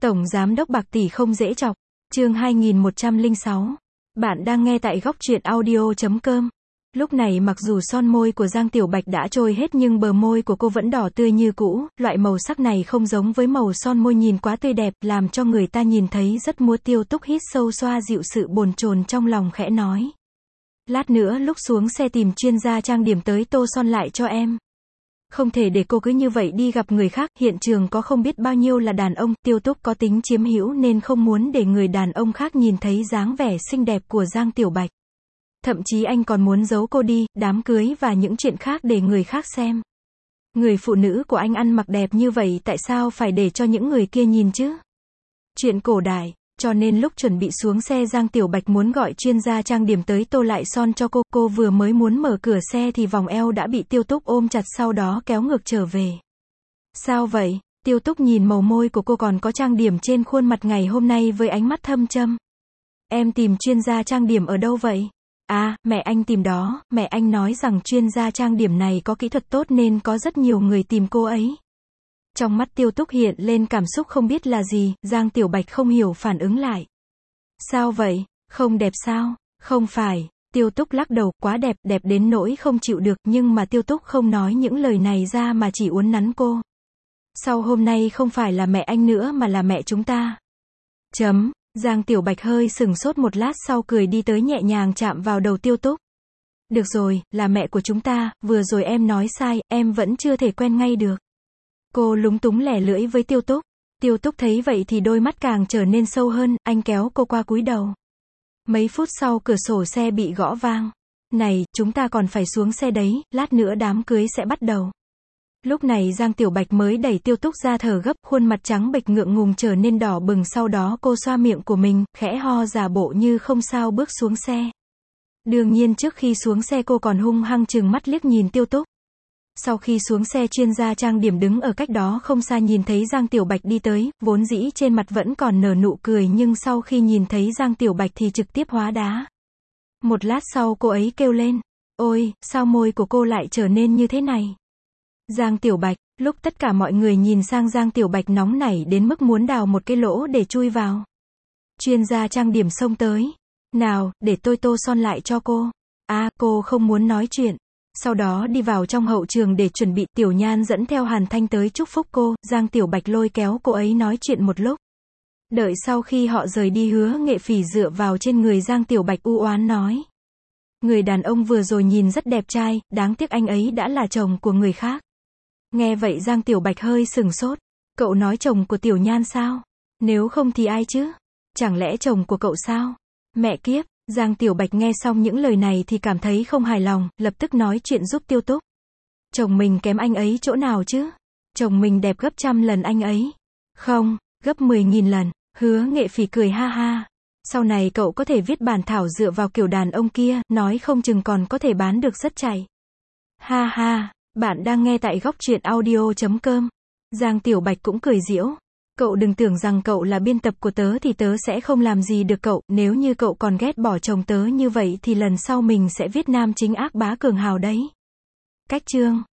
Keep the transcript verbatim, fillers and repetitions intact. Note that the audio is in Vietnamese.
Tổng Giám đốc bạc tỷ không dễ chọc. Chương hai nghìn một trăm lẻ sáu. Bạn đang nghe tại góc truyện audio chấm com. Lúc này mặc dù son môi của Giang Tiểu Bạch đã trôi hết nhưng bờ môi của cô vẫn đỏ tươi như cũ, loại màu sắc này không giống với màu son môi nhìn quá tươi đẹp, làm cho người ta nhìn thấy rất mua. Tiêu Túc hít sâu xoa dịu sự bồn chồn trong lòng khẽ nói. Lát nữa lúc xuống xe tìm chuyên gia trang điểm tới tô son lại cho em. Không thể để cô cứ như vậy đi gặp người khác, hiện trường có không biết bao nhiêu là đàn ông, Tiêu Túc có tính chiếm hữu nên không muốn để người đàn ông khác nhìn thấy dáng vẻ xinh đẹp của Giang Tiểu Bạch. Thậm chí anh còn muốn giấu cô đi, đám cưới và những chuyện khác để người khác xem. Người phụ nữ của anh ăn mặc đẹp như vậy tại sao phải để cho những người kia nhìn chứ? Chuyện cổ đại. Cho nên lúc chuẩn bị xuống xe Giang Tiểu Bạch muốn gọi chuyên gia trang điểm tới tô lại son cho cô. Cô vừa mới muốn mở cửa xe thì vòng eo đã bị Tiêu Túc ôm chặt sau đó kéo ngược trở về. Sao vậy? Tiêu Túc nhìn màu môi của cô còn có trang điểm trên khuôn mặt ngày hôm nay với ánh mắt thâm châm. Em tìm chuyên gia trang điểm ở đâu vậy? À, mẹ anh tìm đó, mẹ anh nói rằng chuyên gia trang điểm này có kỹ thuật tốt nên có rất nhiều người tìm cô ấy. Trong mắt Tiêu Túc hiện lên cảm xúc không biết là gì, Giang Tiểu Bạch không hiểu phản ứng lại. Sao vậy? Không đẹp sao? Không phải. Tiêu Túc lắc đầu, quá đẹp, đẹp đến nỗi không chịu được, nhưng mà Tiêu Túc không nói những lời này ra mà chỉ uốn nắn cô. Sau hôm nay không phải là mẹ anh nữa mà là mẹ chúng ta. Chấm. Giang Tiểu Bạch hơi sừng sốt một lát sau cười đi tới nhẹ nhàng chạm vào đầu Tiêu Túc. Được rồi, là mẹ của chúng ta, vừa rồi em nói sai, em vẫn chưa thể quen ngay được. Cô lúng túng lẻ lưỡi với Tiêu Túc. Tiêu Túc thấy vậy thì đôi mắt càng trở nên sâu hơn, anh kéo cô qua cúi đầu. Mấy phút sau cửa sổ xe bị gõ vang. Này, chúng ta còn phải xuống xe đấy, lát nữa đám cưới sẽ bắt đầu. Lúc này Giang Tiểu Bạch mới đẩy Tiêu Túc ra thở gấp, khuôn mặt trắng bệch ngượng ngùng trở nên đỏ bừng, sau đó cô xoa miệng của mình, khẽ ho giả bộ như không sao bước xuống xe. Đương nhiên trước khi xuống xe cô còn hung hăng trừng mắt liếc nhìn Tiêu Túc. Sau khi xuống xe chuyên gia trang điểm đứng ở cách đó không xa nhìn thấy Giang Tiểu Bạch đi tới, vốn dĩ trên mặt vẫn còn nở nụ cười nhưng sau khi nhìn thấy Giang Tiểu Bạch thì trực tiếp hóa đá. Một lát sau cô ấy kêu lên, ôi, sao môi của cô lại trở nên như thế này? Giang Tiểu Bạch, lúc tất cả mọi người nhìn sang Giang Tiểu Bạch nóng nảy đến mức muốn đào một cái lỗ để chui vào. Chuyên gia trang điểm xông tới, nào, để tôi tô son lại cho cô. À, cô không muốn nói chuyện. Sau đó đi vào trong hậu trường để chuẩn bị, Tiểu Nhan dẫn theo Hàn Thanh tới chúc phúc cô, Giang Tiểu Bạch lôi kéo cô ấy nói chuyện một lúc. Đợi sau khi họ rời đi Hứa Nghệ Phỉ dựa vào trên người Giang Tiểu Bạch u oán nói. Người đàn ông vừa rồi nhìn rất đẹp trai, đáng tiếc anh ấy đã là chồng của người khác. Nghe vậy Giang Tiểu Bạch hơi sừng sốt. Cậu nói chồng của Tiểu Nhan sao? Nếu không thì ai chứ? Chẳng lẽ chồng của cậu sao? Mẹ kiếp! Giang Tiểu Bạch nghe xong những lời này thì cảm thấy không hài lòng, lập tức nói chuyện giúp Tiêu Túc. Chồng mình kém anh ấy chỗ nào chứ? Chồng mình đẹp gấp trăm lần anh ấy. Không, gấp mười nghìn lần. Hứa Nghệ Phỉ cười ha ha. Sau này cậu có thể viết bản thảo dựa vào kiểu đàn ông kia, nói không chừng còn có thể bán được rất chạy. Ha ha, bạn đang nghe tại góc truyện audio chấm com. Giang Tiểu Bạch cũng cười giễu. Cậu đừng tưởng rằng cậu là biên tập của tớ thì tớ sẽ không làm gì được cậu, nếu như cậu còn ghét bỏ chồng tớ như vậy thì lần sau mình sẽ viết nam chính ác bá cường hào đấy. Cách chương